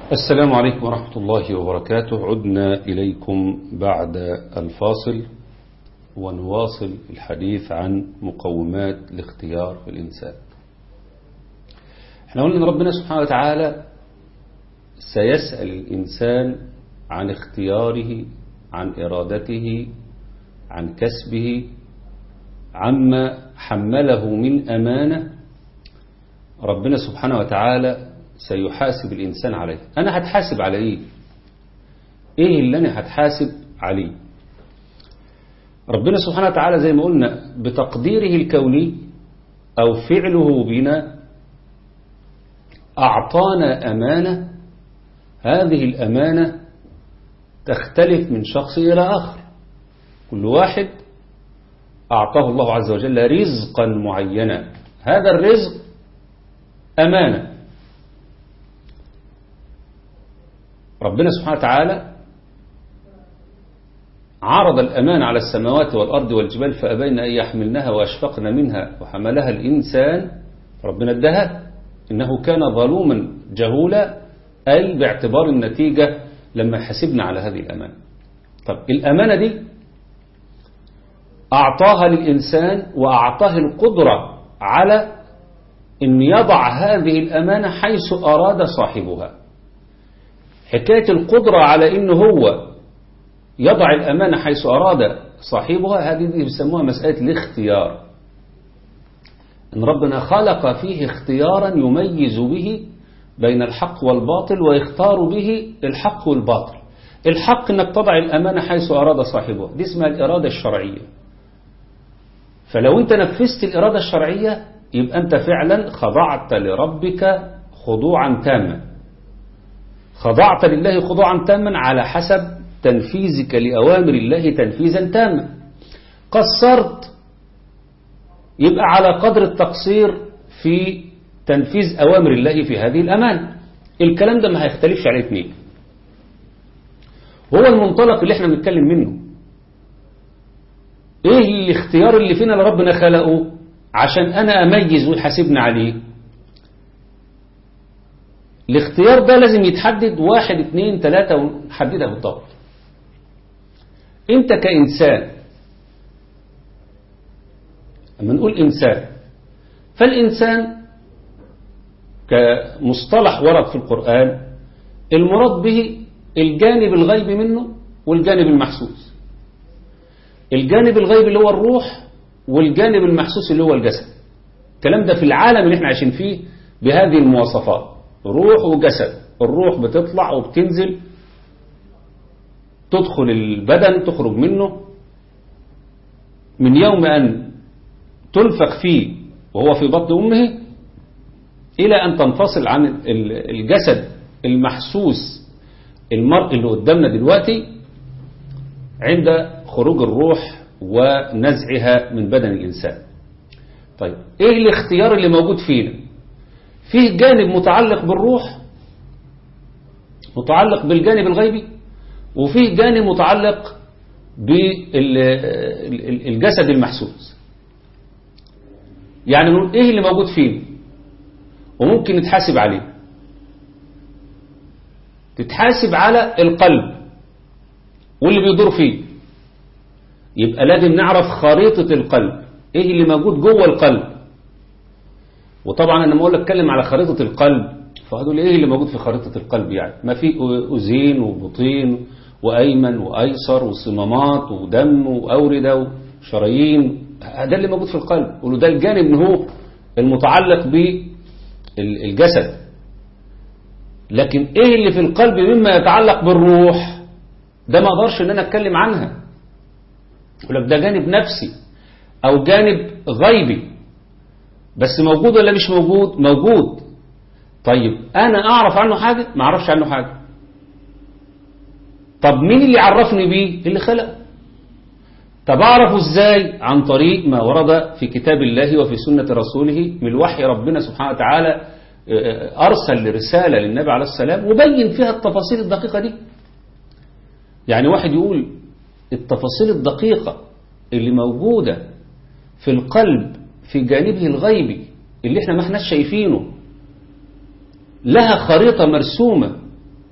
السلام عليكم ورحمة الله وبركاته. عدنا إليكم بعد الفاصل ونواصل الحديث عن مقومات الاختيار في الإنسان. احنا قلنا أن ربنا سبحانه وتعالى سيسأل الإنسان عن اختياره، عن إرادته، عن كسبه، عما حمله من أمانة ربنا سبحانه وتعالى سيحاسب الإنسان عليه. أنا هتحاسب على إيه اللي أنا هتحاسب عليه؟ ربنا سبحانه وتعالى زي ما قلنا بتقديره الكوني أو فعله بنا أعطانا أمانة. هذه الأمانة تختلف من شخص إلى آخر. كل واحد أعطاه الله عز وجل رزقا معينا، هذا الرزق أمانة. ربنا سبحانه وتعالى عرض الأمانة على السماوات والأرض والجبال فأبين أن يحملنها وأشفقن منها وحملها الإنسان، ربنا ادها إنه كان ظلوما جهولا، أي باعتبار النتيجة لما حسبنا على هذه الأمانة. طب الأمانة دي أعطاها للإنسان وأعطاه القدرة على أن يضع هذه الأمانة حيث أراد صاحبها. حكاية القدرة على أنه هو يضع الأمانة حيث أراد صاحبها، هذه بيسموها مسألة الاختيار. أن ربنا خلق فيه اختيارا يميز به بين الحق والباطل ويختار به الحق والباطل. الحق أنك تضع الأمانة حيث أراد صاحبها، دي اسمها الإرادة الشرعية. فلو أنت نفذت الإرادة الشرعية يبقى أنت فعلا خضعت لربك خضوعا تاما، خضعت لله خضوعا تاما على حسب تنفيذك لأوامر الله تنفيذا تاما. قصرت يبقى على قدر التقصير في تنفيذ أوامر الله في هذه الأمانة. الكلام ده ما هيختلفش عليه اثنين. هو المنطلق اللي احنا بنتكلم منه. ايه الاختيار اللي فينا اللي ربنا خلقه عشان انا اميز ويحاسبني عليه؟ الاختيار ده لازم يتحدد 1 2 3 ونحددها بالضبط. انت كإنسان، لما نقول إنسان فالإنسان كمصطلح ورد في القرآن المراد به الجانب الغيبي منه والجانب المحسوس. الجانب الغيبي اللي هو الروح، والجانب المحسوس اللي هو الجسد. الكلام ده في العالم اللي احنا عايشين فيه بهذه المواصفات، روح وجسد. الروح بتطلع وبتنزل، تدخل البدن تخرج منه من يوم أن تنفخ فيه وهو في بطن أمه إلى أن تنفصل عن الجسد المحسوس المرء اللي قدامنا دلوقتي عند خروج الروح ونزعها من بدن الإنسان. طيب إيه الاختيار اللي موجود فينا؟ فيه جانب متعلق بالروح، متعلق بالجانب الغيبي، وفيه جانب متعلق بالجسد المحسوس. يعني نقول ايه اللي موجود فينا وممكن نتحاسب عليه. تتحاسب على القلب واللي بيدور فيه، يبقى لازم نعرف خريطة القلب، ايه اللي موجود جوه القلب. وطبعا انا لما اقول اتكلم على خريطة القلب فهدول ايه اللي موجود في خريطة القلب؟ يعني ما في أذين وبطين وأيمن وأيسر وصمامات ودم وأوردة وشرايين، ده اللي موجود في القلب. قولوا ده الجانب اللي هو المتعلق بالجسد. لكن ايه اللي في القلب مما يتعلق بالروح ده ما اقدرش ان انا اتكلم عنها. يقول لك ده جانب نفسي او جانب غيبي، بس موجود ولا مش موجود؟ موجود. طيب انا اعرف عنه حاجة؟ ما اعرفش عنه حاجة. طب مين اللي عرفني بيه؟ اللي خلق. طب اعرفه ازاي؟ عن طريق ما ورد في كتاب الله وفي سنة رسوله من وحي ربنا سبحانه وتعالى. ارسل رسالة للنبي عليه السلام وبين فيها التفاصيل الدقيقة دي. يعني واحد يقول التفاصيل الدقيقة اللي موجودة في القلب في جانبه الغيبي اللي احنا ما احناش شايفينه لها خريطة مرسومة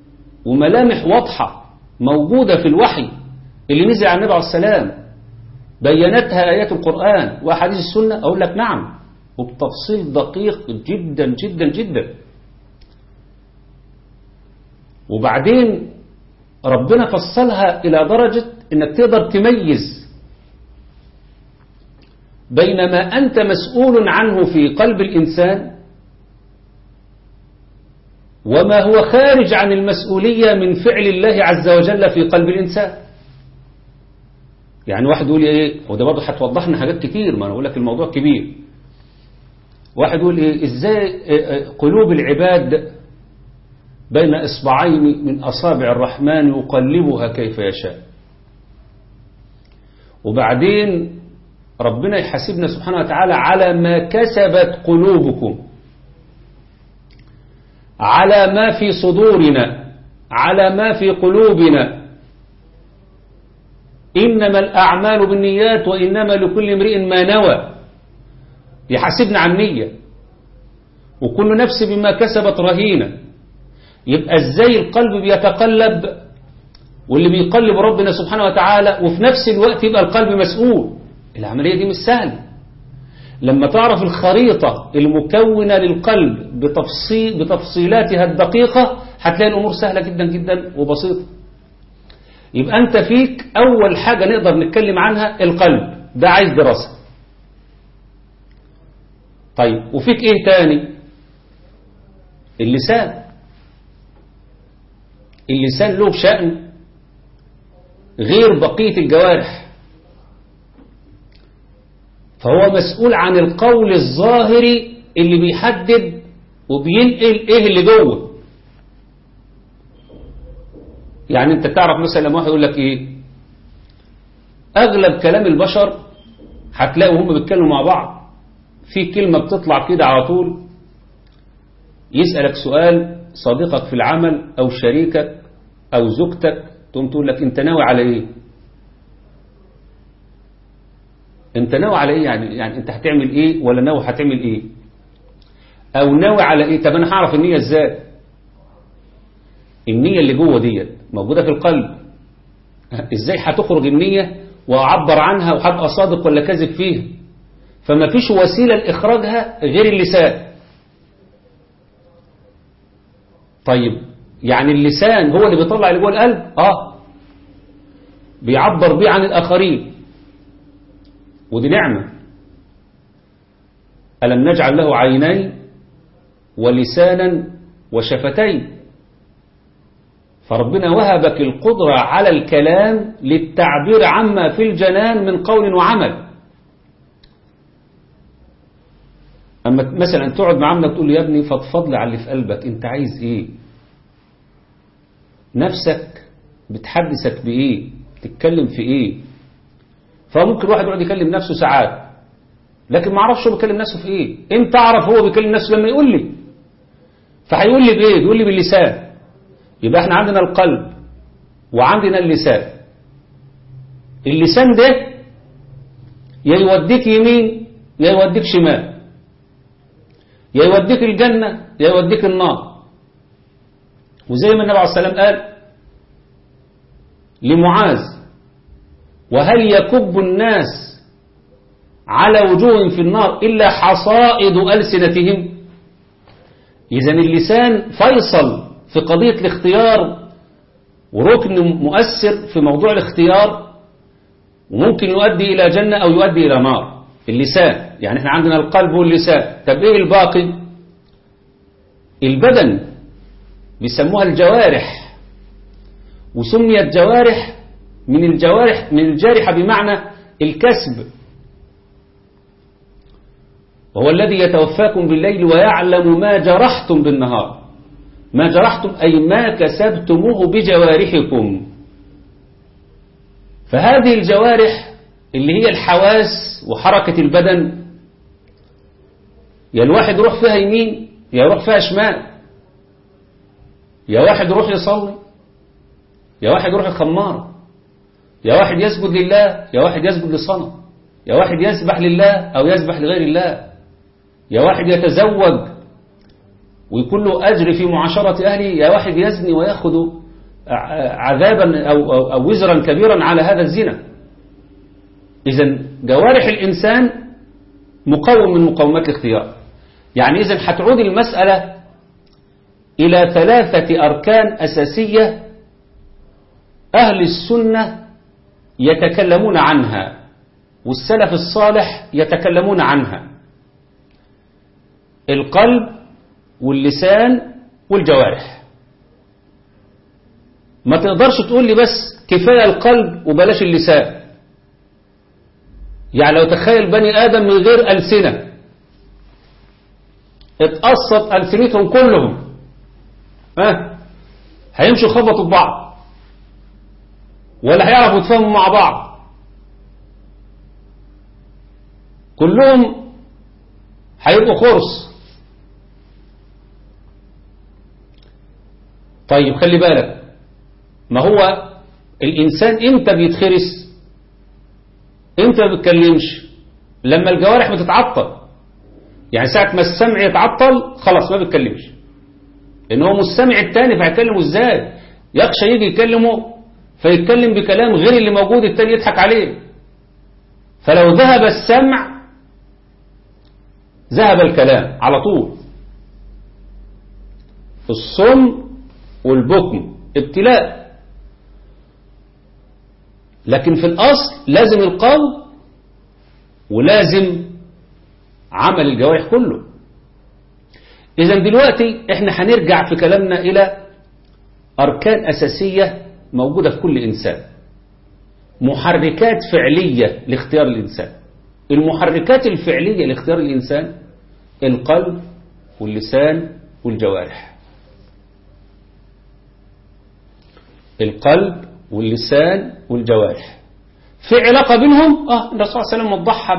وملامح واضحة موجودة في الوحي اللي نزل على النبي عليه السلام بينتها آيات القرآن وأحاديث السنة، أقول لك نعم، وبتفصيل دقيق جدا جدا جدا. وبعدين ربنا فصلها إلى درجة إنك تقدر تميز بين ما أنت مسؤول عنه في قلب الإنسان وما هو خارج عن المسؤولية من فعل الله عز وجل في قلب الإنسان. يعني واحد يقول لي إيه، وده برضه هتوضح لنا حاجات كتير، ما أنا أقول لك الموضوع كبير. واحد يقول إيه، إزاي قلوب العباد بين إصبعين من أصابع الرحمن يقلبها كيف يشاء، وبعدين ربنا يحاسبنا سبحانه وتعالى على ما كسبت قلوبكم، على ما في صدورنا، على ما في قلوبنا. إنما الأعمال بالنيات وإنما لكل امرئ ما نوى. يحاسبنا عن النية، وكل نفس بما كسبت رهينة. يبقى ازاي القلب بيتقلب، واللي بيقلب ربنا سبحانه وتعالى، وفي نفس الوقت يبقى القلب مسؤول. العملية دي مش سهلة. لما تعرف الخريطة المكونة للقلب بتفصيلاتها الدقيقة هتلاقي الأمور سهلة جدا جدا وبسيطة. يبقى أنت فيك أول حاجة نقدر نتكلم عنها القلب، ده عايز دراسة. طيب وفيك إيه تاني؟ اللسان. اللسان له شأن غير بقية الجوارح، فهو مسؤول عن القول الظاهري اللي بيحدد وبينقل ايه اللي جوه. يعني انت تعرف مثلا لما واحد يقول لك ايه، اغلب كلام البشر هتلاقوا هم بيتكلموا مع بعض في كلمة بتطلع كده على طول، يسألك سؤال صديقك في العمل أو شريكك أو زوجتك، تقوم تقول لك أنت ناوي على إيه؟ أنت ناوي على إيه؟ يعني أنت هتعمل إيه ولا ناوي هتعمل إيه؟ أو ناوي على إيه؟ طب أنا هعرف النية إزاي؟ النية اللي جوه ديت موجودة في القلب، إزاي هتخرج النية وأعبر عنها وهبقى صادق ولا كاذب فيها؟ فما فيش وسيلة لإخراجها غير اللسان. طيب يعني اللسان هو اللي بيطلع اللي جوه القلب؟ بيعبر بيه عن الآخرين، ودي نعمة. ألم نجعل له عينين ولسانا وشفتين؟ فربنا وهبك القدرة على الكلام للتعبير عما في الجنان من قول وعمل. أما مثلا تقعد مع عمك تقول له يا ابني فضفض لي على اللي في قلبك، أنت عايز إيه؟ نفسك بتحدثك بإيه؟ تتكلم في إيه؟ فممكن واحد يقعد يكلم نفسه ساعات لكن ما عرفش هو بيكلم نفسه في إيه. أنت أعرف هو بيكلم نفسه لما يقول لي، فهيقول لي بإيه؟ بيقول لي باللسان. يبقى احنا عندنا القلب وعندنا اللسان. اللسان ده يا يوديك يمين يا يوديك شمال، يا يوديك الجنة يا يوديك النار. وزي ما النبي عليه الصلاة والسلام قال لمعاذ: وهل يكب الناس على وجوههم في النار إلا حصائد ألسنتهم؟ إذن اللسان فيصل في قضية الاختيار وركن مؤثر في موضوع الاختيار، وممكن يؤدي إلى جنة أو يؤدي إلى نار. اللسان، يعني احنا عندنا القلب واللسان. طب ايه الباقي؟ البدن، بيسموها الجوارح، وسميت جوارح من الجارحة بمعنى الكسب. وهو الذي يتوفاكم بالليل ويعلم ما جرحتم بالنهار. ما جرحتم أي ما كسبتموه بجوارحكم. فهذه الجوارح اللي هي الحواس وحركة البدن، يا الواحد يروح فيها يمين يا يروح فيها شمال، يا واحد يروح يصلي يا واحد يروح الخمار، يا واحد يسجد لله يا واحد يسجد للصنم، يا واحد يسبح لله أو يسبح لغير الله، يا واحد يتزوج ويكون له أجر في معاشرة أهله، يا واحد يزني ويأخذ عذابا أو وزرا كبيرا على هذا الزنا. إذن جوارح الإنسان مقوم من مقومات الاختيار. يعني إذن هتعود المسألة إلى 3 أركان أساسية أهل السنة يتكلمون عنها والسلف الصالح يتكلمون عنها: القلب واللسان والجوارح. ما تقدرش تقول لي بس كفاية القلب وبلاش اللسان. يعني لو تخيل بني آدم من غير ألسنة اتقصت ألسنتهم كلهم، هيمشوا خبطوا ببعض ولا هيعرفوا يتفاهموا مع بعض؟ كلهم هيبقوا خرص. طيب خلي بالك، ما هو الإنسان امتى بيتخرس؟ امتى ما بيتكلمش؟ لما الجوارح بتتعطل. يعني ساعة ما السمع يتعطل خلاص ما بيتكلمش، لأن هو مستمع التاني، فهيكلمه ازاي؟ يخشى يجي يكلمه فيتكلم بكلام غير اللي موجود، التاني يضحك عليه. فلو ذهب السمع ذهب الكلام على طول. الصم والبكم ابتلاء، لكن في الأصل لازم القول ولازم عمل الجوارح كله. إذن دلوقتي احنا هنرجع في كلامنا إلى أركان أساسية موجودة في كل إنسان، محركات فعلية لاختيار الإنسان. المحركات الفعلية لاختيار الإنسان القلب واللسان والجوارح. القلب واللسان والجوارح في علاقة بينهم. الرسول صلى الله عليه وسلم وضحها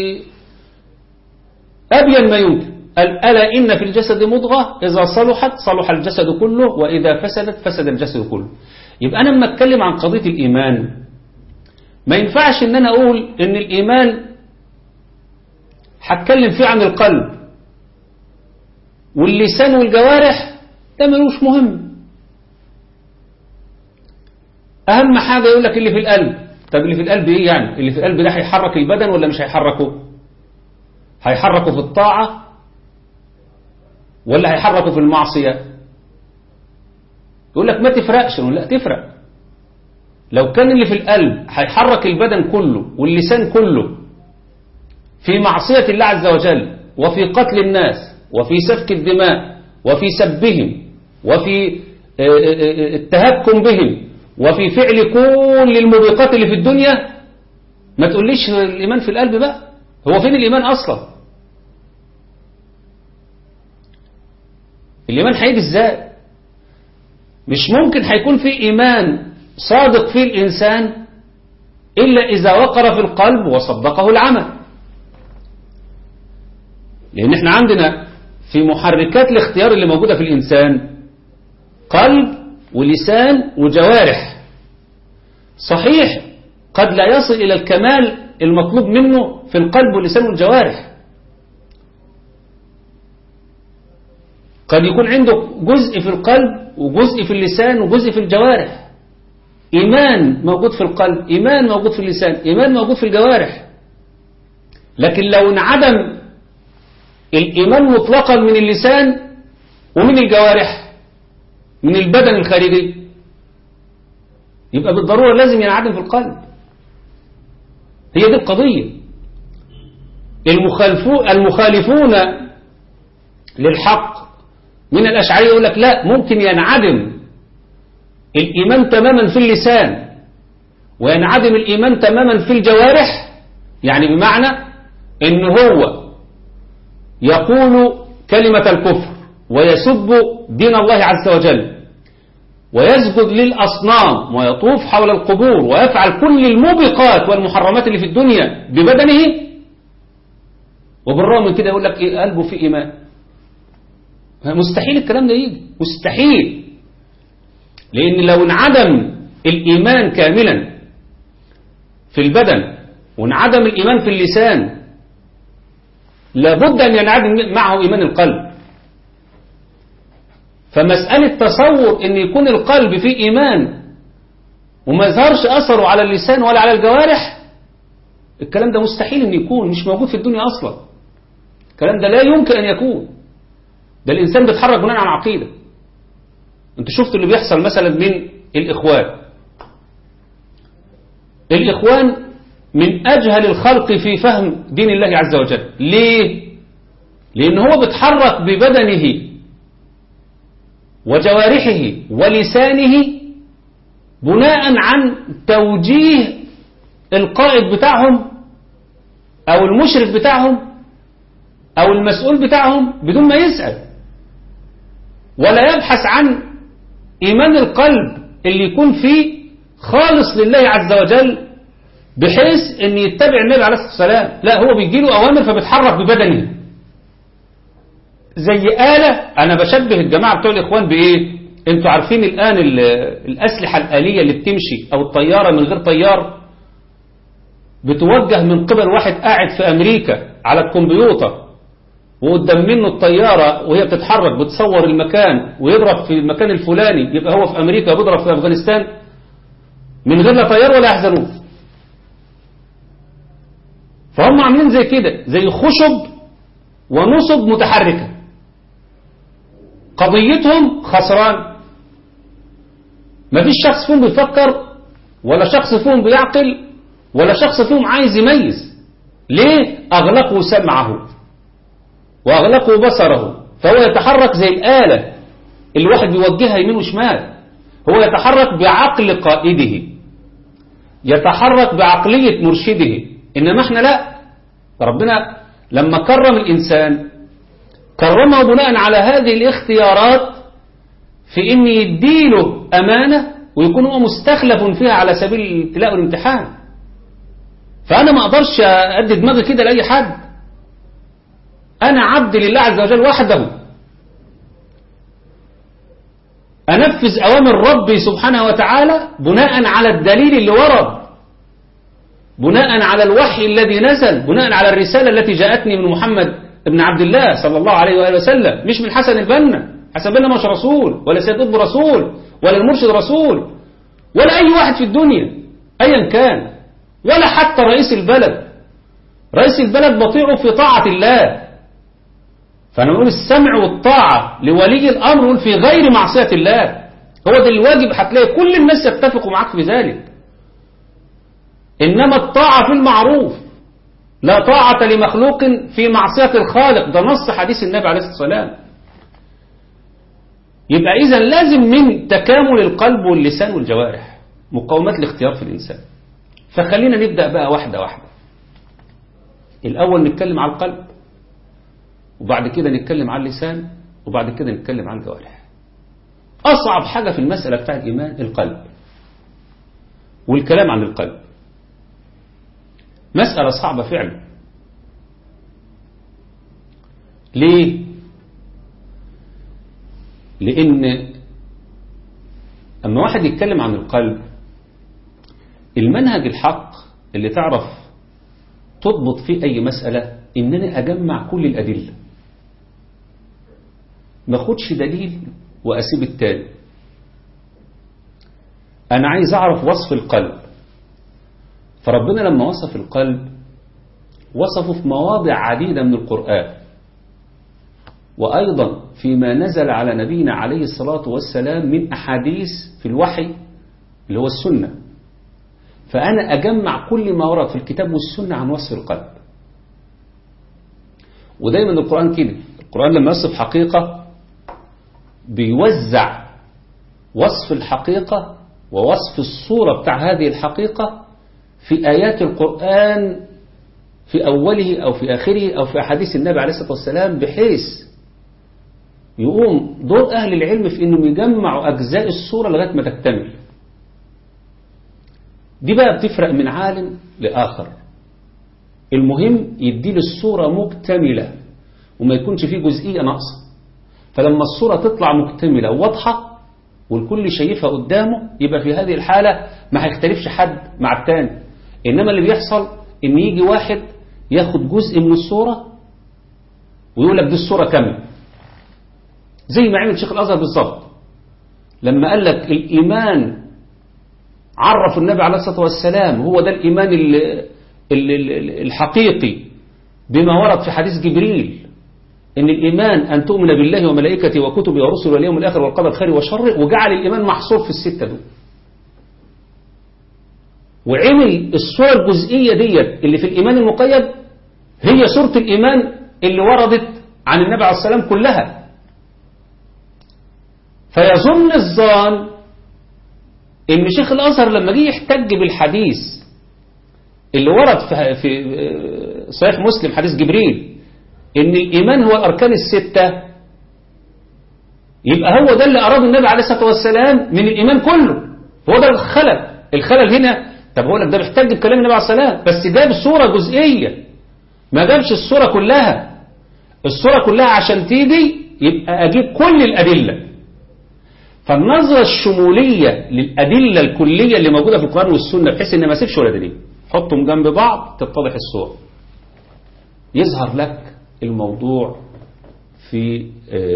بأبين ما يمكن. قال: ألا إن في الجسد مضغة إذا صلحت صلح الجسد كله وإذا فسدت فسد الجسد كله. يبقى أنا لما أتكلم عن قضية الإيمان ما ينفعش إن أنا أقول إن الإيمان هتكلم فيه عن القلب واللسان والجوارح، ده ملوش مهم. أهم حاجة يقول لك اللي في القلب. طب اللي في القلب إيه يعني؟ اللي في القلب ده هيحرك البدن ولا مش هيحركه؟ هيحركه في الطاعة ولا هيحركه في المعصية؟ يقول لك ما تفرقش. لا تفرق. لو كان اللي في القلب هيحرك البدن كله واللسان كله في معصية الله عز وجل وفي قتل الناس وفي سفك الدماء وفي سبهم وفي التهكم بهم وفي فعل كل الموبقات اللي في الدنيا، ما تقوليش الإيمان في القلب بقى. هو فين الإيمان أصلا؟ الإيمان هيجي إزاي؟ مش ممكن هيكون في إيمان صادق فيه الإنسان إلا إذا وقر في القلب وصدقه العمل. لأن احنا عندنا في محركات الاختيار اللي موجودة في الإنسان قلب ولسان وجوارح. صحيح قد لا يصل إلى الكمال المطلوب منه في القلب واللسان والجوارح. قد يكون عنده جزء في القلب وجزء في اللسان وجزء في الجوارح. إيمان موجود في القلب، إيمان موجود في اللسان، إيمان موجود في الجوارح. لكن لو انعدم الإيمان مطلقا من اللسان ومن الجوارح من البدن الخارجي، يبقى بالضرورة لازم ينعدم في القلب. هي دي القضية. المخالفون للحق من الأشعرية يقول لك لا، ممكن ينعدم الإيمان تماما في اللسان وينعدم الإيمان تماما في الجوارح. يعني بمعنى إن هو يقول كلمة الكفر ويسب دين الله عز وجل ويسجد للأصنام ويطوف حول القبور ويفعل كل الموبقات والمحرمات اللي في الدنيا ببدنه، وبالرغم من كده يقول لك إيه؟ قلبه في إيمان. مستحيل الكلام ده يجي، مستحيل. لأن لو انعدم الإيمان كاملا في البدن وانعدم الإيمان في اللسان لابد أن ينعدم معه إيمان القلب. فمسألة تصور ان يكون القلب فيه ايمان وما يظهرش اثره على اللسان ولا على الجوارح، الكلام ده مستحيل ان يكون، مش موجود في الدنيا اصلا. الكلام ده لا يمكن ان يكون. ده الانسان بيتحرك بناء على عقيدة. انت شفت اللي بيحصل مثلا من الاخوان من اجهل الخلق في فهم دين الله عز وجل. ليه؟ لان هو بيتحرك ببدنه وجوارحه ولسانه بناء عن توجيه القائد بتاعهم او المشرف بتاعهم او المسؤول بتاعهم بدون ما يسأل، ولا يبحث عن ايمان القلب اللي يكون فيه خالص لله عز وجل بحيث ان يتبع النبي عليه الصلاة والسلام. لا، هو بيجيله اوامر فبيتحرك ببدنه زي آلة. انا بشبه الجماعة بتوع الاخوان بايه؟ انتوا عارفين الان الاسلحة الآلية اللي بتمشي او الطيارة من غير طيار بتوجه من قبل واحد قاعد في امريكا على الكمبيوتر، وقدام منه الطيارة وهي بتتحرك بتصور المكان ويضرب في المكان الفلاني، يبقى هو في امريكا بيضرب في افغانستان من غير لا طيار ولا يحزنون. فهم عاملين زي كده، زي خشب ونصب متحركة، قضيتهم خسران. مفيش شخص فيهم بيفكر ولا شخص فيهم بيعقل ولا شخص فيهم عايز يميز. ليه؟ أغلقوا سمعه وأغلقوا بصره، فهو يتحرك زي الآلة اللي واحد بيوجهها يمين وشمال. هو يتحرك بعقل قائده، يتحرك بعقلية مرشده. إنما احنا لا، ربنا لما كرم الإنسان كرمه بناء على هذه الاختيارات في إن يديله أمانة ويكون هو مستخلف فيها على سبيل الابتلاء والامتحان. فأنا ما أقدرش أدي دماغي كده لأي حد. أنا عبد لله عز وجل وحده، أنفذ أوامر ربي سبحانه وتعالى بناء على الدليل اللي ورد، بناء على الوحي الذي نزل، بناء على الرسالة التي جاءتني من محمد ابن عبد الله صلى الله عليه وآله وسلم، مش من حسن البنا. حسن البنا مش رسول، ولا سيد قطب رسول، ولا المرشد رسول، ولا أي واحد في الدنيا أيا كان، ولا حتى رئيس البلد. رئيس البلد بطيعه في طاعة الله. فأنا بقول السمع والطاعة لولي الأمر في غير معصية الله، هو ده الواجب. هتلاقي كل الناس يتفقوا معاك في ذلك. إنما الطاعة في المعروف، لا طاعة لمخلوق في معصية الخالق، ده نص حديث النبي عليه الصلاة والسلام. يبقى إذن لازم من تكامل القلب واللسان والجوارح مقومات الاختيار في الإنسان. فخلينا نبدأ بقى واحدة واحدة. الأول نتكلم على القلب، وبعد كده نتكلم على اللسان، وبعد كده نتكلم على الجوارح. أصعب حاجة في المسألة بتاع الإيمان القلب والكلام عن القلب. مسألة صعبة فعلا. ليه؟ لأن أما واحد يتكلم عن القلب، المنهج الحق اللي تعرف تضبط فيه أي مسألة إنني أجمع كل الأدلة، ما أخدش دليل وأسيب التاني. أنا عايز أعرف وصف القلب. فربنا لما وصف القلب وصفه في مواضع عديدة من القرآن، وأيضا فيما نزل على نبينا عليه الصلاة والسلام من أحاديث في الوحي اللي هو السنة. فأنا أجمع كل ما ورد في الكتاب والسنة عن وصف القلب. ودايما القرآن كده، القرآن لما يصف حقيقة بيوزع وصف الحقيقة ووصف الصورة بتاع هذه الحقيقة في آيات القرآن في أوله أو في آخره أو في أحاديث النبي عليه الصلاة والسلام، بحيث يقوم دور أهل العلم في أنهم يجمعوا أجزاء الصورة لغاية ما تكتمل. دي بقى بتفرق من عالم لآخر. المهم يديل الصورة مكتملة وما يكونش فيه جزئية ناقصة. فلما الصورة تطلع مكتملة وواضحة والكل شايفها قدامه، يبقى في هذه الحالة ما هيختلفش حد مع التاني. إنما اللي بيحصل إن يجي واحد ياخد جزء من الصورة ويقول لك دي الصورة كاملة، زي ما عمل شيخ الأزهر بالظبط لما قال لك الإيمان عرف النبي عليه الصلاة والسلام هو ده الإيمان الحقيقي بما ورد في حديث جبريل إن الإيمان أن تؤمن بالله وملائكته وكتبه ورسله واليوم الآخر والقدر خيره وشره، وجعل الإيمان محصور في الستة دول، وعمل الصورة الجزئية ديت اللي في الإيمان المقيد هي صورة الإيمان اللي وردت عن النبي عليه الصلاة والسلام كلها. فيظن الظان إن شيخ الأزهر لما جه يحتج بالحديث اللي ورد في صحيح مسلم حديث جبريل إن الإيمان هو الأركان الستة، يبقى هو ده اللي أراد النبي عليه الصلاة والسلام من الإيمان كله، هو ده الخلل هنا. طب هو لك ده بيحتج بكلام النبي عليه الصلاة والسلام بس جاب صورة جزئية، ما جابش الصورة كلها. الصورة كلها عشان تيجي يبقى أجيب كل الأدلة. فالنظرة الشمولية للأدلة الكلية اللي موجودة في القرآن والسنة بحيث إن ما اسيبش ولا دليل، حطهم جنب بعض تتضح الصورة، يظهر لك الموضوع في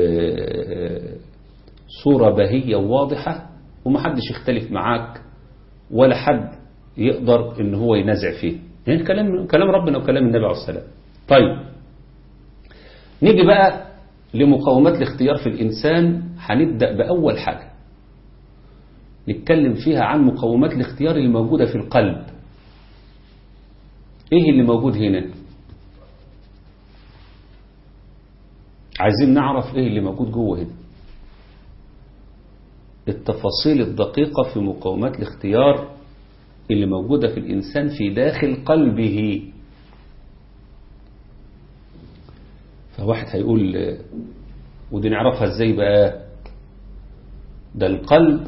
صورة باهية وواضحة ومحدش يختلف معاك ولا حد يقدر إن هو ينازع فيه. يعني كلام ربنا وكلام النبي عليه الصلاة والسلام. طيب نيجي بقى لمقومات الاختيار في الإنسان. هنبدأ بأول حاجة نتكلم فيها عن مقومات الاختيار اللي موجودة في القلب. ايه اللي موجود هنا؟ عايزين نعرف ايه اللي موجود جوه هنا، التفاصيل الدقيقة في مقومات الاختيار اللي موجودة في الإنسان في داخل قلبه. فواحد هيقول ودي نعرفها ازاي بقى؟ ده القلب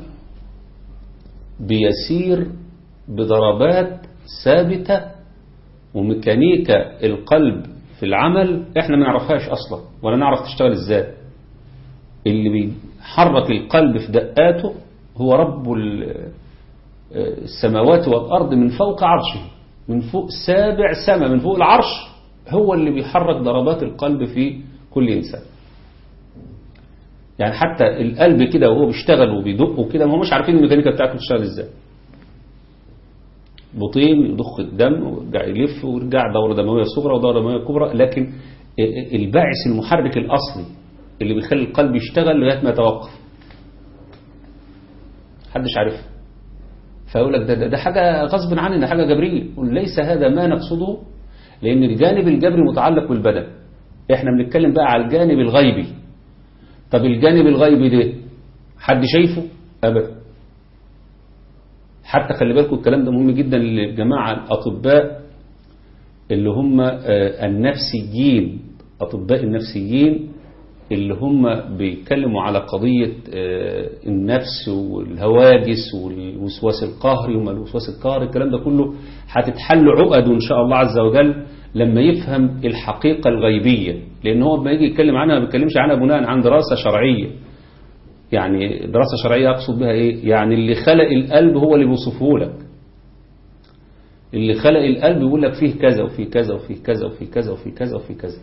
بيسير بضربات ثابتة وميكانيكا القلب في العمل احنا ما نعرفهاش اصلا ولا نعرف تشتغل ازاي. اللي بيحرك القلب في دقاته هو رب السماوات والأرض من فوق عرشه، من فوق 7 سما، من فوق العرش، هو اللي بيحرك ضربات القلب في كل إنسان. يعني حتى القلب كده وهو بيشتغل وبيدق وكده ما هم مش عارفين الميكانيكا بتاعته بتشتغل ازاي. بطين يضخ الدم ويرجع يلف ويرجع دورة دموية صغرى ودورة دموية كبرى، لكن الباعث المحرك الأصلي اللي بيخلي القلب يشتغل لغاية ما يتوقف محدش عارفه. فيقول لك ده حاجة غصب عننا، حاجة جبرية. وليس هذا ما نقصده، لأن الجانب الجبري متعلق بالبدن، احنا بنتكلم بقى على الجانب الغيبي. طب الجانب الغيبي ده حد شايفه؟ أبدا. حتى خلي بالكم الكلام ده مهم جدا للجماعة الأطباء اللي هم النفسيين، أطباء النفسيين اللي هم بيتكلموا على قضية النفس والهواجس والوسواس القهري وما الوسواس القهري. الكلام ده كله هتتحل عقده إن شاء الله عز وجل لما يفهم الحقيقة الغيبية، لأن هو لما يجي يتكلم عنها ما بيتكلمش عنها بناء عن دراسة شرعية. يعني دراسة شرعية أقصد بها إيه؟ يعني اللي خلق القلب هو اللي بيوصفه لك. اللي خلق القلب يقول لك فيه كذا وفيه كذا وفيه كذا وفيه كذا وفيه كذا وفيه كذا.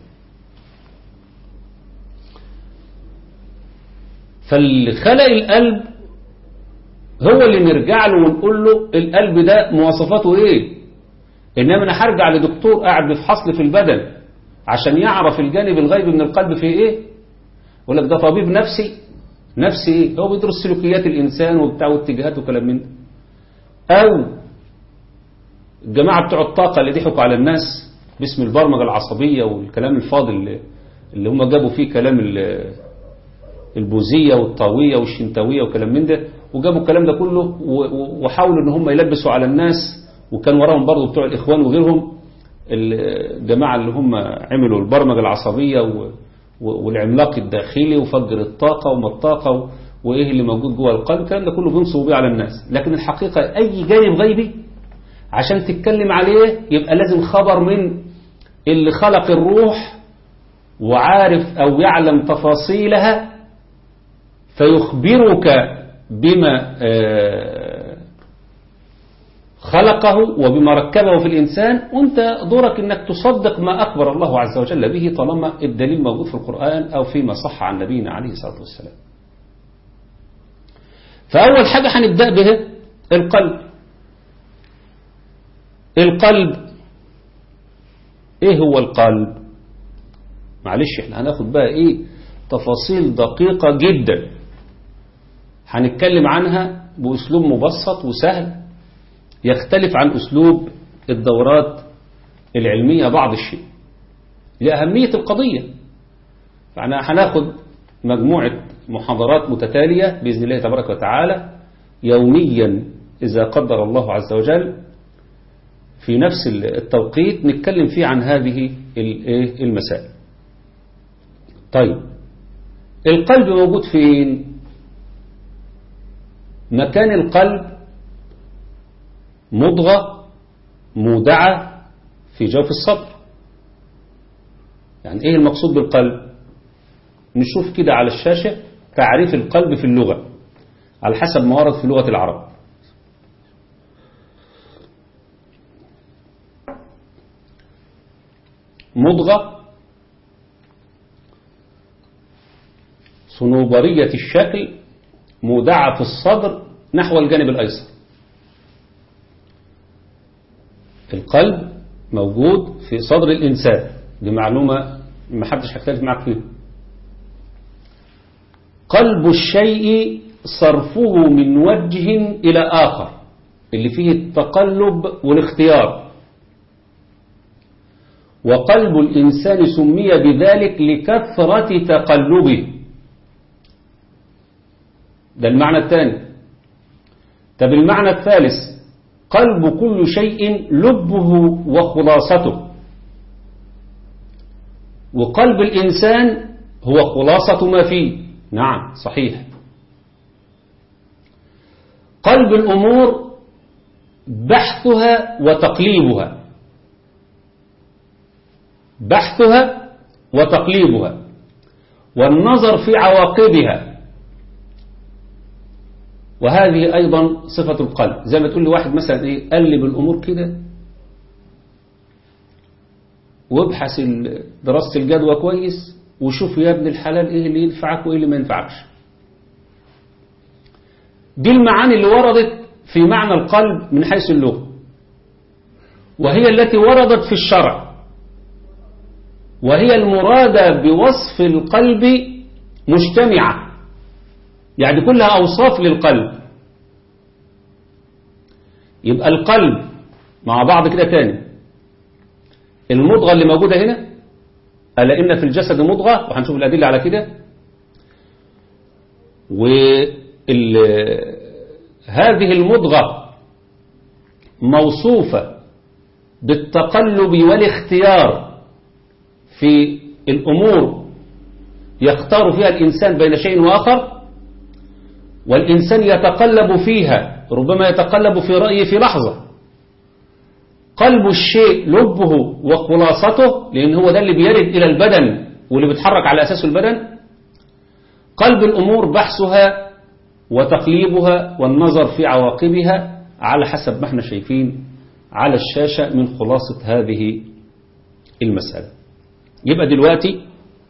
فاللي خلق القلب هو اللي نرجع له ونقول له القلب ده مواصفاته ايه. انما انا هرجع لدكتور قاعد بيفحص لي في البدن عشان يعرف الجانب الغيبي من القلب فيه ايه؟ يقول لك ده طبيب نفسي ايه؟ هو بيدرس سلوكيات الانسان وبتاع واتجاهاته وكلام من ده. او الجماعه بتوع الطاقه اللي ضحكوا على الناس باسم البرمجه العصبيه والكلام الفاضل اللي هم جابوا فيه كلام البوذية والطاوية والشنتاوية وكلام من ده، وجابوا الكلام ده كله وحاولوا ان هم يلبسوا على الناس. وكان وراهم برضو بتوع الإخوان وغيرهم الجماعة اللي هم عملوا البرمجة العصبية والعملاق الداخلي وفجر الطاقة وما الطاقة وإيه اللي موجود جوه القلب. الكلام ده كله بينصبوا بيه على الناس. لكن الحقيقة أي جانب غيبي عشان تتكلم عليه يبقى لازم خبر من اللي خلق الروح وعارف أو يعلم تفاصيلها فيخبرك بما خلقه وبما ركبه في الإنسان، وانت دورك انك تصدق ما أخبر الله عز وجل به طالما الدليل موجود في القرآن أو فيما صح عن نبينا عليه الصلاة والسلام. فأول حاجة هنبدأ بها القلب. القلب ايه هو القلب؟ معلش احنا هناخد بقى ايه تفاصيل دقيقة جدا هنتكلم عنها بأسلوب مبسط وسهل يختلف عن أسلوب الدورات العلمية بعض الشيء لأهمية القضية. فأنا هناخد مجموعة محاضرات متتالية بإذن الله تبارك وتعالى يوميا إذا قدر الله عز وجل في نفس التوقيت نتكلم فيه عن هذه المسائل. طيب القلب موجود فين؟ مكان القلب مضغة مودعة في جوف الصدر. يعني ايه المقصود بالقلب؟ نشوف كده على الشاشة تعريف القلب في اللغة على حسب ما ورد في لغة العرب. مضغة صنوبرية الشكل مودعة في الصدر نحو الجانب الأيسر. القلب موجود في صدر الإنسان، دي معلومة ما حدش هيختلف معك فيها. قلب الشيء صرفه من وجه إلى آخر اللي فيه التقلب والاختيار، وقلب الإنسان سمي بذلك لكثرة تقلبه. ده المعنى الثاني. طب المعنى الثالث قلب كل شيء لبه وخلاصته، وقلب الإنسان هو خلاصة ما فيه. نعم صحيح. قلب الأمور بحثها وتقليبها، بحثها وتقليبها والنظر في عواقبها، وهذه أيضا صفة القلب. زي ما تقول لي واحد مثلا إيه قلب الأمور كده وابحث دراسة الجدوى كويس وشوف يا ابن الحلال إيه اللي ينفعك وإيه اللي ما ينفعكش. دي المعاني اللي وردت في معنى القلب من حيث اللغة، وهي التي وردت في الشرع، وهي المرادة بوصف القلب مجتمعة، يعني كلها أوصاف للقلب. يبقى القلب مع بعض كده تاني، المضغة اللي موجودة هنا، ألا إن في الجسد مضغة، وهنشوف الأدلة على كده. هذه المضغة موصوفة بالتقلب والاختيار في الأمور يختار فيها الإنسان بين شيء وآخر، والإنسان يتقلب فيها، ربما يتقلب في رأيه في لحظة. قلب الشيء لبه وخلاصته، لأن هو ده اللي بيرد إلى البدن واللي بيتحرك على أساسه البدن. قلب الأمور بحثها وتقليبها والنظر في عواقبها على حسب ما احنا شايفين على الشاشة من خلاصة هذه المسألة. يبقى دلوقتي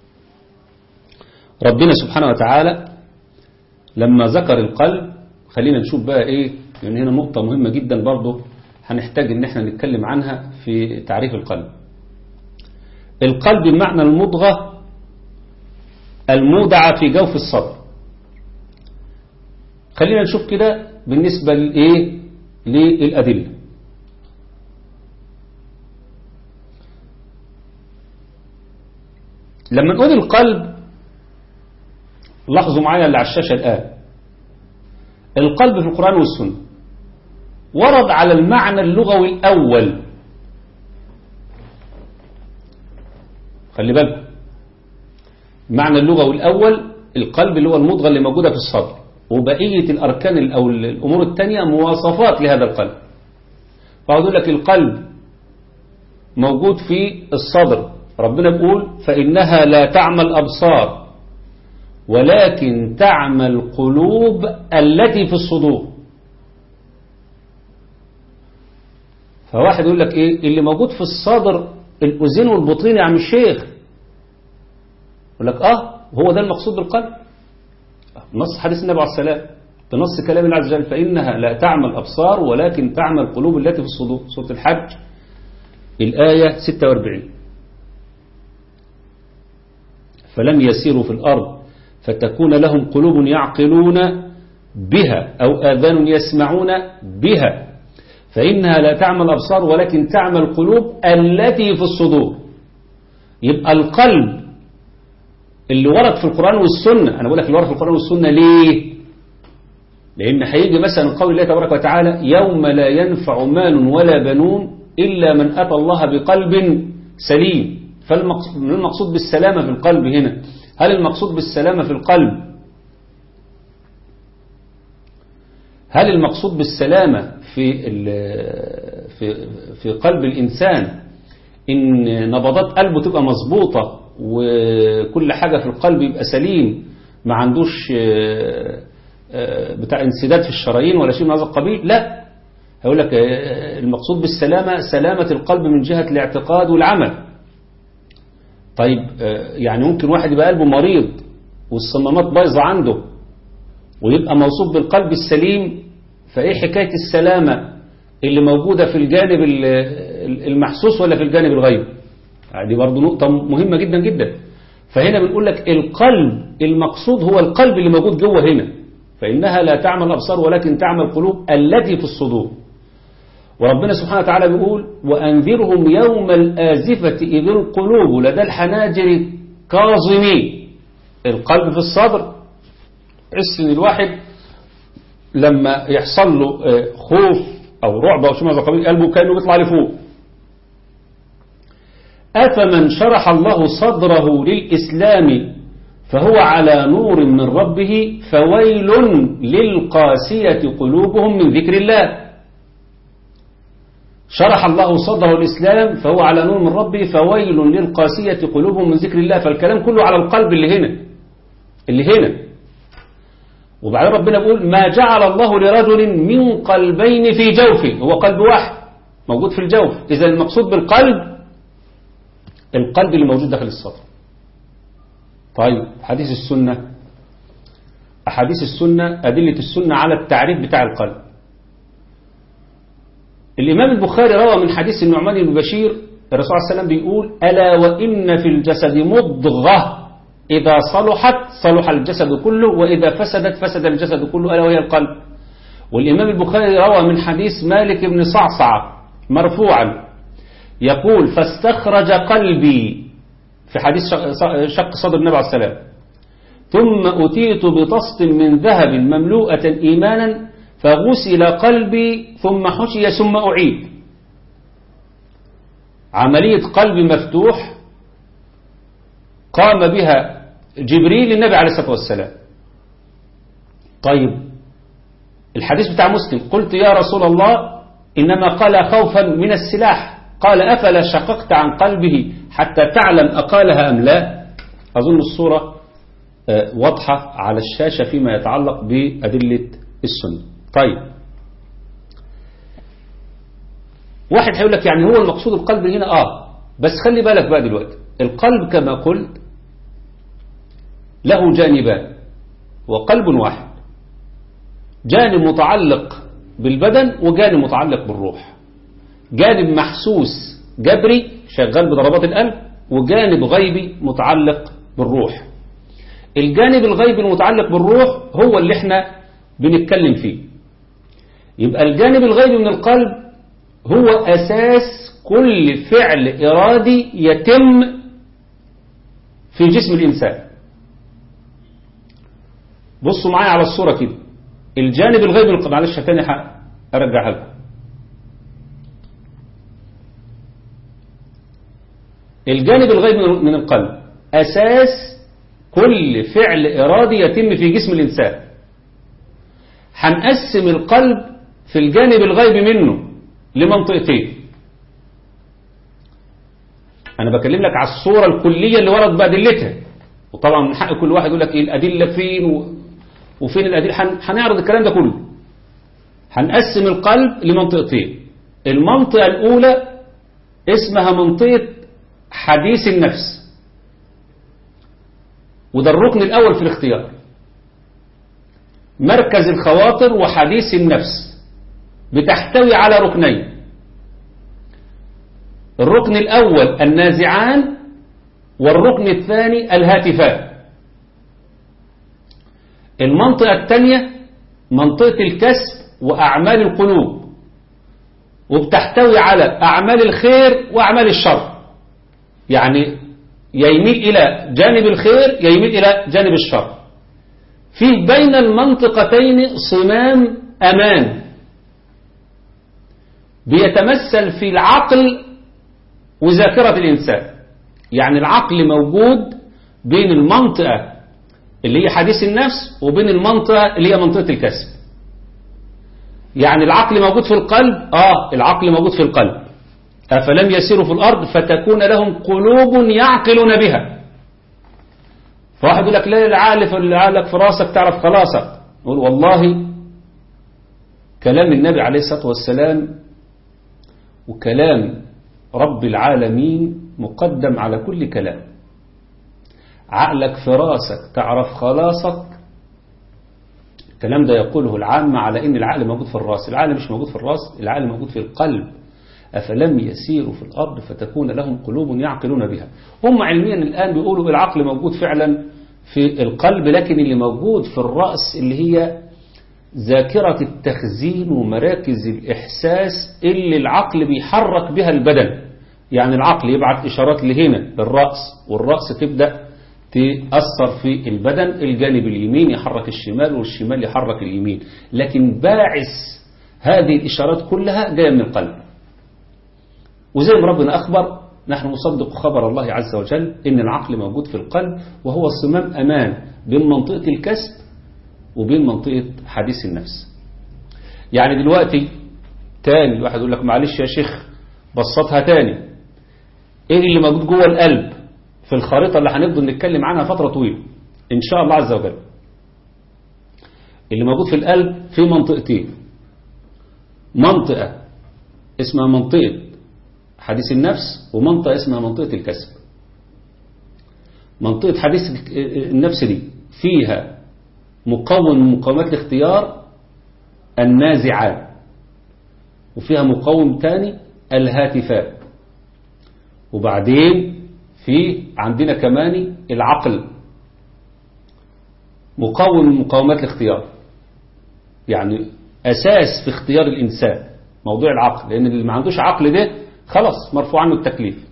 ربنا سبحانه وتعالى لما ذكر القلب، خلينا نشوف بقى ايه، لأن هنا نقطة مهمة جدا برضو هنحتاج ان احنا نتكلم عنها في تعريف القلب. القلب بمعنى المضغة المودعة في جوف الصدر. خلينا نشوف كده بالنسبة لإيه للأدلة. لما نقول القلب، لاحظوا معايا اللي على الشاشة الآن، القلب في القرآن والسنة ورد على المعنى اللغوي الأول. خلي بالكم، المعنى اللغوي الأول القلب اللي هو المضغة اللي موجودة في الصدر، وبقية الأركان أو الأمور التانية مواصفات لهذا القلب. فأقول لك القلب موجود في الصدر، ربنا بيقول فإنها لا تعمى الأبصار ولكن تعمى القلوب التي في الصدور. فواحد يقول لك ايه اللي موجود في الصدر الأذين والبطين يا عم الشيخ، يقول لك هو ده المقصود بالقلب، نص حديث النبي عليه السلام بنص كلام الله عز وجل، فإنها لا تعمى الأبصار ولكن تعمى القلوب التي في الصدور، سورة الحج الآية 46. فلم يسيروا في الأرض فتكون لهم قلوب يعقلون بها أو آذان يسمعون بها فإنها لا تعمى الأبصار ولكن تعمى القلوب التي في الصدور. يبقى القلب اللي ورد في القرآن والسنة، أنا بقول لك اللي ورد في القرآن والسنة ليه؟ لأن هيجي مثلا قول الله تبارك وتعالى يوم لا ينفع مال ولا بنون إلا من أتى الله بقلب سليم. فالمقصود بالسلامة في القلب هنا، هل المقصود بالسلامة في القلب، هل المقصود بالسلامة في قلب الإنسان إن نبضات قلبه تبقى مظبوطة وكل حاجة في القلب يبقى سليم، ما عندوش بتاع انسداد في الشرايين ولا شيء من هذا القبيل؟ لا، هقول لك المقصود بالسلامة سلامة القلب من جهة الاعتقاد والعمل. طيب يعني ممكن واحد يبقى قلبه مريض والصمامات بايظة عنده ويبقى موصوف بالقلب السليم، فايه حكاية السلامة اللي موجودة في الجانب المحسوس ولا في الجانب الغيبي؟ دي برضو نقطة مهمة جدا جدا. فهنا بنقول لك القلب المقصود هو القلب اللي موجود جوه هنا، فإنها لا تعمى الأبصار ولكن تعمى القلوب التي في الصدور. وربنا سبحانه وتعالى بيقول وأنذرهم يوم الآزفة إذ القلوب لدى الحناجر كاظمين. القلب في الصدر، تحس إن الواحد لما يحصل له خوف أو رعب أو شيء من هذا القبيل قلبه كأنه بيطلع لفوق. أفمن شرح الله صدره للإسلام فهو على نور من ربه فويل للقاسية قلوبهم من ذكر الله. شرح الله صدره الإسلام فهو على نور من ربه فويل للقاسية قلوبهم من ذكر الله. فالكلام كله على القلب اللي هنا. وبعدين ربنا بيقول ما جعل الله لرجل من قلبين في جوفه، هو قلب واحد موجود في الجوف. إذا المقصود بالقلب القلب اللي موجود داخل الصدر. طيب أحاديث السنة أدلة السنة على التعريف بتاع القلب. الإمام البخاري روى من حديث النعمان بن بشير الرسول صلى الله عليه وسلم بيقول ألا وإن في الجسد مضغة إذا صلحت صلح الجسد كله وإذا فسدت فسد الجسد كله ألا وهي القلب. والإمام البخاري روى من حديث مالك بن صعصع مرفوعا يقول فاستخرج قلبي في حديث شق صدر النبي عليه السلام ثم أتيت بطست من ذهب مملوءة إيمانا فغسل قلبي ثم حشي ثم أعيد. عملية قلب مفتوح قام بها جبريل للنبي عليه الصلاة والسلام. طيب الحديث بتاع مسلم قلت يا رسول الله إنما قال خوفا من السلاح قال أفلا شققت عن قلبه حتى تعلم أقالها أم لا. أظن الصورة واضحة على الشاشة فيما يتعلق بأدلة السنة. طيب واحد هيقول لك يعني هو المقصود القلب هنا بس خلي بالك بقى دلوقتي القلب كما قلت له جانبان وقلب واحد، جانب متعلق بالبدن وجانب متعلق بالروح، جانب محسوس جبري شغال بضربات القلب وجانب غيبي متعلق بالروح. الجانب الغيبي المتعلق بالروح هو اللي احنا بنتكلم فيه. يبقى الجانب الغيبي من القلب هو أساس كل فعل إرادي يتم في جسم الإنسان. بصوا معايا على الصورة كده، الجانب الغيبي من القلب، معلش تاني أرجعها لكم. الجانب الغيبي من القلب أساس كل فعل إرادي يتم في جسم الإنسان. هنقسم القلب في الجانب الغيبي منه لمنطقتين. أنا بكلم لك على الصورة الكلية اللي ورد بأدلتها، وطبعا من حق كل واحد يقول لك إيه الأدلة فين وفين الأدلة. هنعرض الكلام ده كله. هنقسم القلب لمنطقتين، المنطقة الأولى اسمها منطقة حديث النفس، وده الركن الأول في الاختيار. مركز الخواطر وحديث النفس بتحتوي على ركنين. الركن الأول النازعان، والركن الثاني الهاتفان. المنطقة الثانية منطقة الكسب وأعمال القلوب، وبتحتوي على أعمال الخير وأعمال الشر، يعني يميل إلى جانب الخير يميل إلى جانب الشر. في بين المنطقتين صمام أمان بيتمثل في العقل وذاكرة الإنسان. يعني العقل موجود بين المنطقة اللي هي حديث النفس وبين المنطقة اللي هي منطقة الكسب. يعني العقل موجود في القلب، العقل موجود في القلب. أفلم يسيروا في الأرض فتكون لهم قلوب يعقلون بها. فواحد يقول لك لا، العقل عقلك في راسك تعرف خلاصك. يقول والله كلام النبي عليه الصلاة والسلام وكلام رب العالمين مقدم على كل كلام. عقلك في راسك تعرف خلاصك، الكلام ده يقوله العامة على ان العقل موجود في الراس. العقل مش موجود في الراس، العقل موجود في القلب. أفلم يسيروا في الأرض فتكون لهم قلوب يعقلون بها. هم علميا الآن بيقولوا العقل موجود فعلا في القلب، لكن اللي موجود في الرأس اللي هي ذاكرة التخزين ومراكز الإحساس اللي العقل بيحرك بها البدن. يعني العقل يبعث إشارات لهنا للرأس، والرأس تبدأ تأثر في البدن. الجانب اليمين يحرك الشمال والشمال يحرك اليمين، لكن باعث هذه الإشارات كلها جاية من القلب. وزي ما ربنا أخبر نحن نصدق خبر الله عز وجل إن العقل موجود في القلب، وهو صمام أمان بين منطقة الكسب وبين منطقة حديث النفس. يعني دلوقتي تاني الواحد يقول لك معلش يا شيخ بسطها تاني، ايه اللي موجود جوه القلب في الخريطة اللي هنفضل نتكلم عنها فترة طويلة ان شاء الله عز وجل. اللي موجود في القلب في منطقتين، منطقة اسمها منطقة حديث النفس، ومنطقة اسمها منطقة الكسب. منطقة حديث النفس دي فيها مقوم من مقومات الاختيار النازعات، وفيها مقوم تاني الهاتفات، وبعدين في عندنا كمان العقل مقوم من مقومات الاختيار. يعني أساس في اختيار الإنسان موضوع العقل، لأن اللي ما عندوش عقل ده خلاص مرفوع عنه التكليف.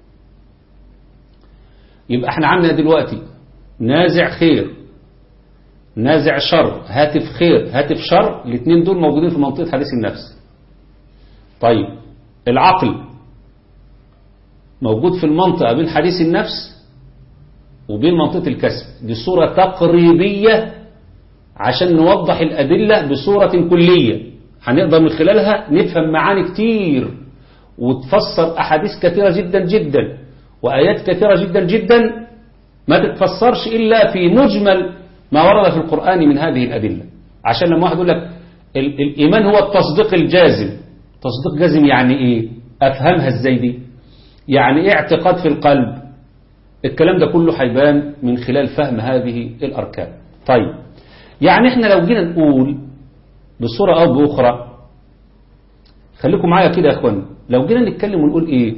يبقى احنا عندنا دلوقتي نازع خير نازع شر، هاتف خير هاتف شر، الاثنين دول موجودين في منطقة حديث النفس. طيب العقل موجود في المنطقة بين حديث النفس وبين منطقة الكسب. دي صورة تقريبية عشان نوضح الأدلة بصورة كلية هنقدر من خلالها نفهم معاني كتير وتفسر أحاديث كثيرة جدا جدا وآيات كثيرة جدا جدا ما تتفسرش إلا في مجمل ما ورد في القرآن من هذه الأدلة. عشان لما واحد يقول لك الإيمان هو التصديق الجازم، تصديق جازم يعني إيه؟ أفهمها إزاي دي؟ يعني إيه اعتقاد في القلب؟ الكلام ده كله هيبان من خلال فهم هذه الأركان. طيب يعني إحنا لو جينا نقول بصورة أو بأخرى، خليكم معايا كده يا أخوان، لو جينا نتكلم ونقول إيه؟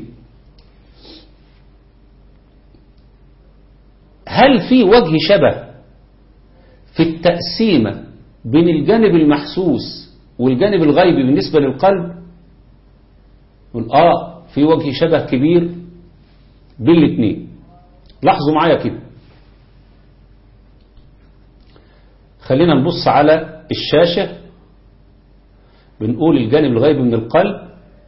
هل في وجه شبه في التقسيمة بين الجانب المحسوس والجانب الغيبي بالنسبة للقلب؟ نقول في وجه شبه كبير بين الاثنين. لاحظوا معايا كده، خلينا نبص على الشاشة. بنقول الجانب الغيبي من القلب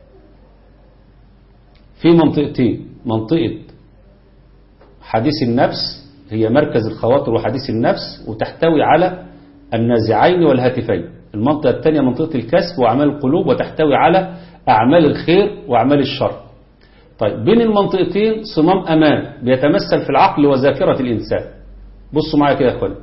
في منطقتين، منطقة حديث النفس هي مركز الخواطر وحديث النفس وتحتوي على النازعين والهاتفين. المنطقة الثانية منطقة الكسب وأعمال القلوب وتحتوي على أعمال الخير وأعمال الشر. طيب بين المنطقتين صمام أمان بيتمثل في العقل وذاكرة الإنسان. بصوا معايا كده يا أخواني،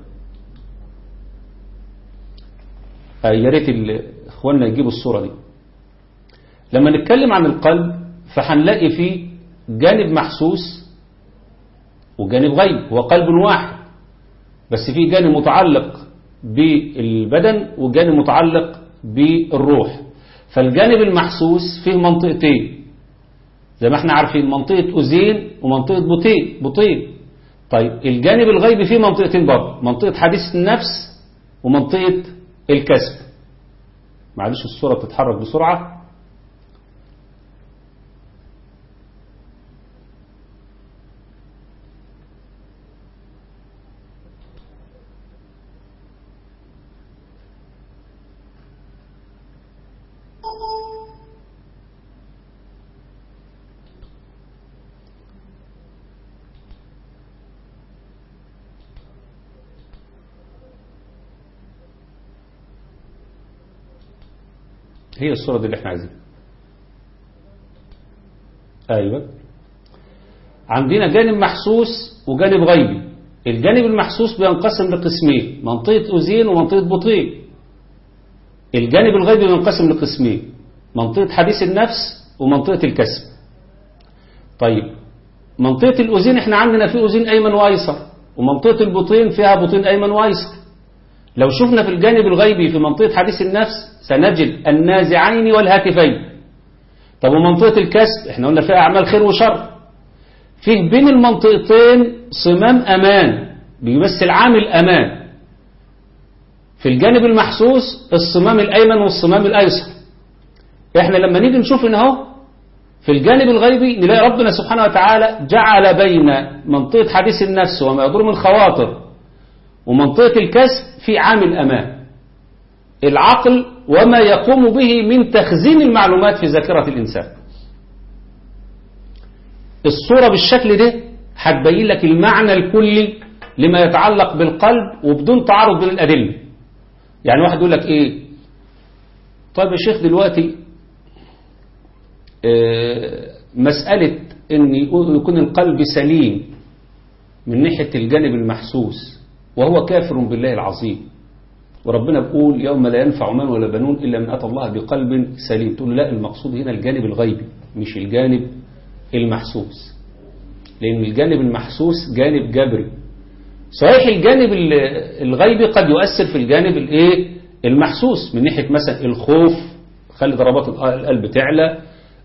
يا ريت إخواننا يجيبوا الصورة دي. لما نتكلم عن القلب فهنلاقي فيه جانب محسوس وجانب غيبي، هو قلب واحد بس فيه جانب متعلق بالبدن وجانب متعلق بالروح. فالجانب المحسوس فيه منطقتين زي ما احنا عارفين، منطقة أذين ومنطقة بطين. طيب الجانب الغيبي فيه منطقتين برضه، منطقة حديث النفس ومنطقة الكسب. معلش الصورة بتتحرك بسرعة. هي الصورة دي اللي احنا عايزينها. ايوه، عندنا جانب محسوس وجانب غيبي. الجانب المحسوس بينقسم لقسمين، منطقة أذين ومنطقة بطين. الجانب الغيبي بينقسم لقسمين، منطقة حديث النفس ومنطقة الكسب. طيب منطقة الأذين احنا عندنا في أذين أيمن وأيسر، ومنطقة البطين فيها بطين أيمن وأيسر. لو شفنا في الجانب الغيبي في منطقة حديث النفس سنجد النازعين والهاتفين. طب ومنطقة الكسب احنا قلنا فيها أعمال خير وشر، فيه بين المنطقتين صمام أمان بيمثل عامل أمان. في الجانب المحسوس الصمام الأيمن والصمام الأيسر. احنا لما نيجي نشوف هنا اهو في الجانب الغيبي نلاقي ربنا سبحانه وتعالى جعل بين منطقة حديث النفس وما يدور من خواطر ومنطقة الكسب في عامل أمان، العقل وما يقوم به من تخزين المعلومات في ذاكرة الإنسان. الصورة بالشكل ده هتبين لك المعنى الكلي لما يتعلق بالقلب وبدون تعارض بين الأدلة. يعني واحد يقول لك ايه، طيب يا شيخ دلوقتي مسألة ان يكون القلب سليم من ناحية الجانب المحسوس وهو كافر بالله العظيم، وربنا بيقول يوم لا ينفع مال ولا بنون إلا من أتى الله بقلب سليم، تقول له لا، المقصود هنا الجانب الغيبي مش الجانب المحسوس، لأن الجانب المحسوس جانب جبري. صحيح الجانب الغيبي قد يؤثر في الجانب المحسوس من ناحية مثلا الخوف، خلي ضربات القلب تعلى،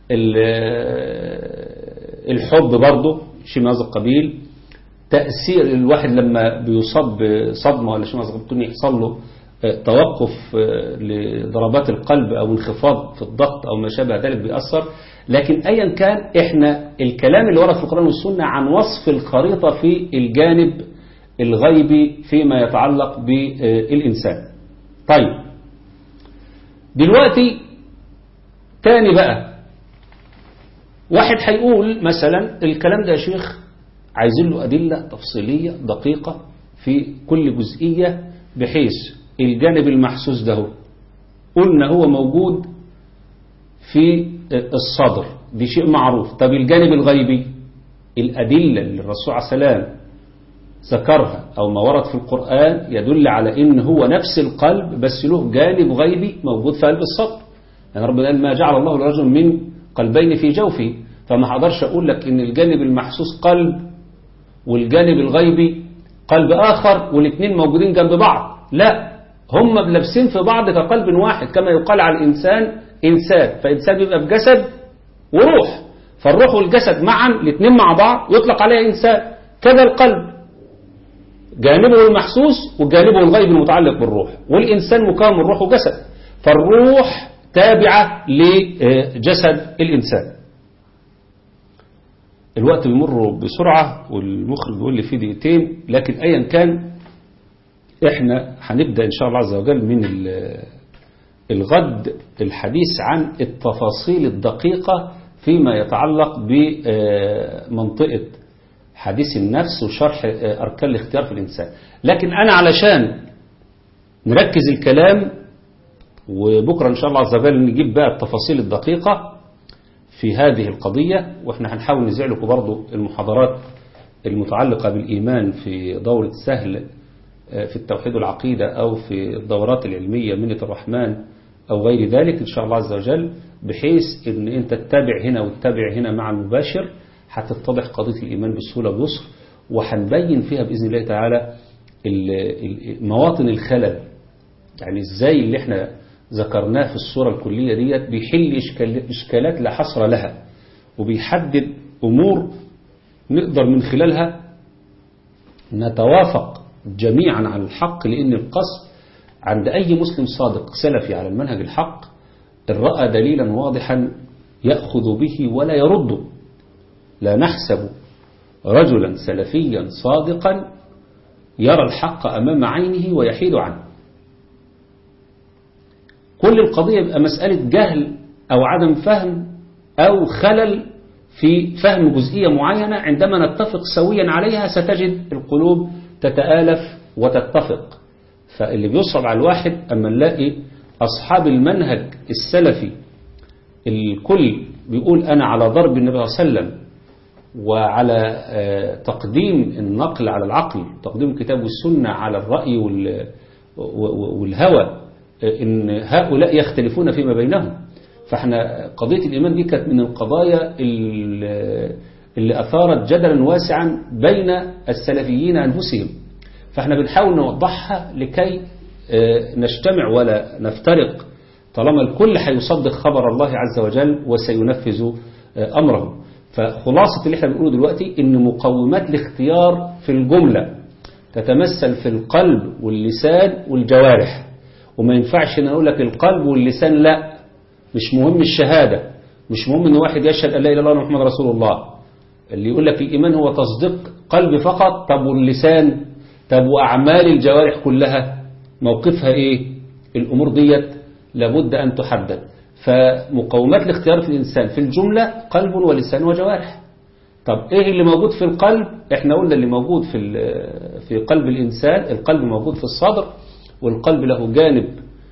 الحب برضه شيء من هذا القبيل، تأثير الواحد لما بيصاب بصدمة ولا شيء من هذا القبيل يحصل له توقف لضربات القلب أو انخفاض في الضغط أو ما شابه ذلك بيأثر. لكن أيا كان احنا الكلام اللي ورد في القرآن والسنة عن وصف الخريطة في الجانب الغيبي فيما يتعلق بالإنسان. طيب دلوقتي تاني بقى واحد هيقول مثلا الكلام ده يا شيخ عايزين له أدلة تفصيلية دقيقة في كل جزئية، بحيث الجانب المحسوس ده قلنا هو موجود في الصدر، دي شيء معروف. طب الجانب الغيبي الأدلة اللي الرسول عليه السلام ذكرها أو ما ورد في القرآن يدل على إن هو نفس القلب بس له جانب غيبي موجود في قلب الصدر. يعني ربنا قال ما جعل الله لرجل من قلبين في جوفه، فما هقدرش أقول لك إن الجانب المحسوس قلب والجانب الغيبي قلب آخر والاثنين موجودين جنب بعض، لا، هم لابسين في بعض كقلب واحد، كما يقال على الإنسان إنسان، فإنسان بيبقى بجسد وروح، فالروح والجسد معا الاثنين مع بعض يطلق عليه إنسان. كذا القلب جانبه المحسوس وجانبه الغيبي المتعلق بالروح، والإنسان مكون من روح وجسد، فالروح تابعة لجسد الإنسان. الوقت بيمر بسرعة والمخرج بيقول لي فيه دقيقتين، لكن أيا كان احنا هنبدأ إن شاء الله عز وجل من الغد الحديث عن التفاصيل الدقيقة فيما يتعلق بمنطقة حديث النفس وشرح أركان الاختيار في الإنسان. لكن أنا علشان نركز الكلام وبكرة إن شاء الله عز وجل نجيب بقى التفاصيل الدقيقة في هذه القضية، وإحنا هنحاول نزع لكم برضو المحاضرات المتعلقة بالإيمان في دورة سهل في التوحيد والعقيدة أو في الدورات العلمية منة الرحمن أو غير ذلك إن شاء الله عز وجل. بحيث ان انت تتابع هنا وتتابع هنا مع المباشر، هتتضح قضية الإيمان بالسهولة واليسر، وهنبين فيها بإذن الله تعالى مواطن الخلل. يعني ازاي اللي احنا ذكرناه في الصورة الكلية ديت بيحل إشكالات لا حصر لها، وبيحدد أمور نقدر من خلالها نتوافق جميعا على الحق. لأن القصد عند أي مسلم صادق سلفي على المنهج الحق إن رأى دليلا واضحا يأخذ به ولا يرده. لا نحسب رجلا سلفيا صادقا يرى الحق أمام عينه ويحيد عنه. كل القضية يبقى مسألة جهل أو عدم فهم أو خلل في فهم جزئية معينة، عندما نتفق سويا عليها ستجد القلوب تتآلف وتتفق. فاللي بيصعب على الواحد أما نلاقي أصحاب المنهج السلفي الكل بيقول أنا على ضرب النبي صلى الله عليه وسلم وعلى تقديم النقل على العقل، تقديم الكتاب والسنة على الرأي والهوى، إن هؤلاء يختلفون فيما بينهم. فاحنا قضية الإيمان دي كانت من القضايا اللي أثارت جدلا واسعا بين السلفيين أنفسهم، فاحنا بنحاول نوضحها لكي نجتمع ولا نفترق، طالما الكل هيصدق خبر الله عز وجل وسينفذ أمره. فخلاصة اللي احنا بنقوله دلوقتي إن مقومات الاختيار في الجملة تتمثل في القلب واللسان والجوارح. وما ينفعش ان اقول لك القلب واللسان لا، مش مهم الشهادة، مش مهم ان واحد يشهد ان لا اله الا الله محمد رسول الله. اللي يقول لك الإيمان هو تصديق قلب فقط، طب واللسان، طب وأعمال الجوارح كلها موقفها ايه؟ الأمور ديت لابد أن تحدد. فمقومات الاختيار في الإنسان في الجملة قلب ولسان وجوارح. طب ايه اللي موجود في القلب؟ احنا قلنا اللي موجود في قلب الإنسان، القلب موجود في الصدر، والقلب له جانب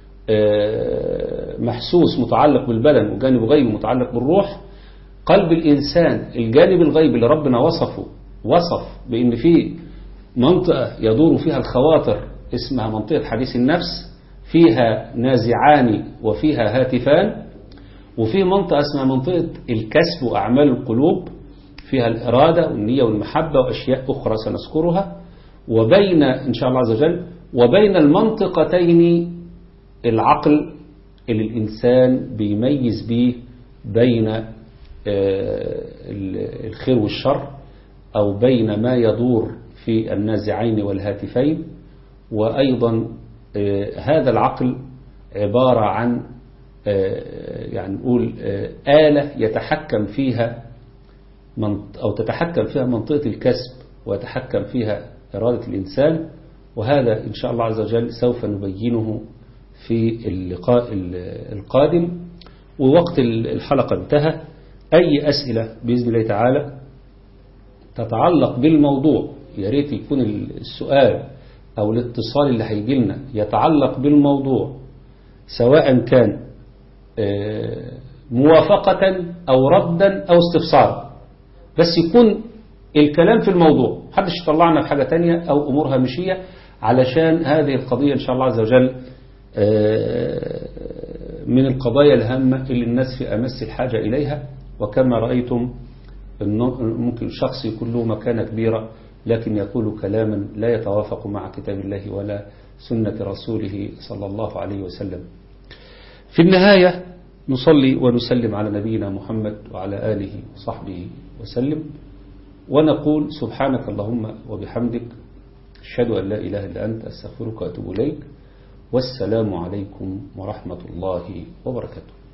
محسوس متعلق بالبدن وجانب غيبي متعلق بالروح. قلب الإنسان الجانب الغيبي اللي ربنا وصف بأن فيه منطقة يدور فيها الخواطر اسمها منطقة حديث النفس، فيها نازعان وفيها هاتفان، وفيه منطقة اسمها منطقة الكسب وأعمال القلوب، فيها الإرادة والنية والمحبة وأشياء أخرى سنذكرها. وبين إن شاء الله عز وجل وبين المنطقتين العقل اللي الإنسان بيميز به بين الخير والشر، أو بين ما يدور في النازعين والهاتفين. وأيضا هذا العقل عبارة عن يعني نقول آلة يتحكم فيها أو تتحكم فيها منطقة الكسب ويتحكم فيها إرادة الإنسان. وهذا إن شاء الله عز وجل سوف نبينه في اللقاء القادم. ووقت الحلقة انتهى. أي أسئلة بإذن الله تعالى تتعلق بالموضوع، يا ريت يكون السؤال أو الاتصال اللي هيجي لنا يتعلق بالموضوع، سواء كان موافقة أو ردا أو استفسارا، بس يكون الكلام في الموضوع، محدش يطلعنا في حاجة تانية أو أمور هامشية، علشان هذه القضية إن شاء الله عز وجل من القضايا الهامة اللي الناس في أمس الحاجة إليها. وكما رأيتم ممكن الشخص يكون له مكانة كبيرة لكن يقول كلاما لا يتوافق مع كتاب الله ولا سنة رسوله صلى الله عليه وسلم. في النهاية نصلي ونسلم على نبينا محمد وعلى آله وصحبه وسلم، ونقول سبحانك اللهم وبحمدك، أشهد أن لا إله إلا أنت، أستغفرك وأتوب إليك، والسلام عليكم ورحمة الله وبركاته.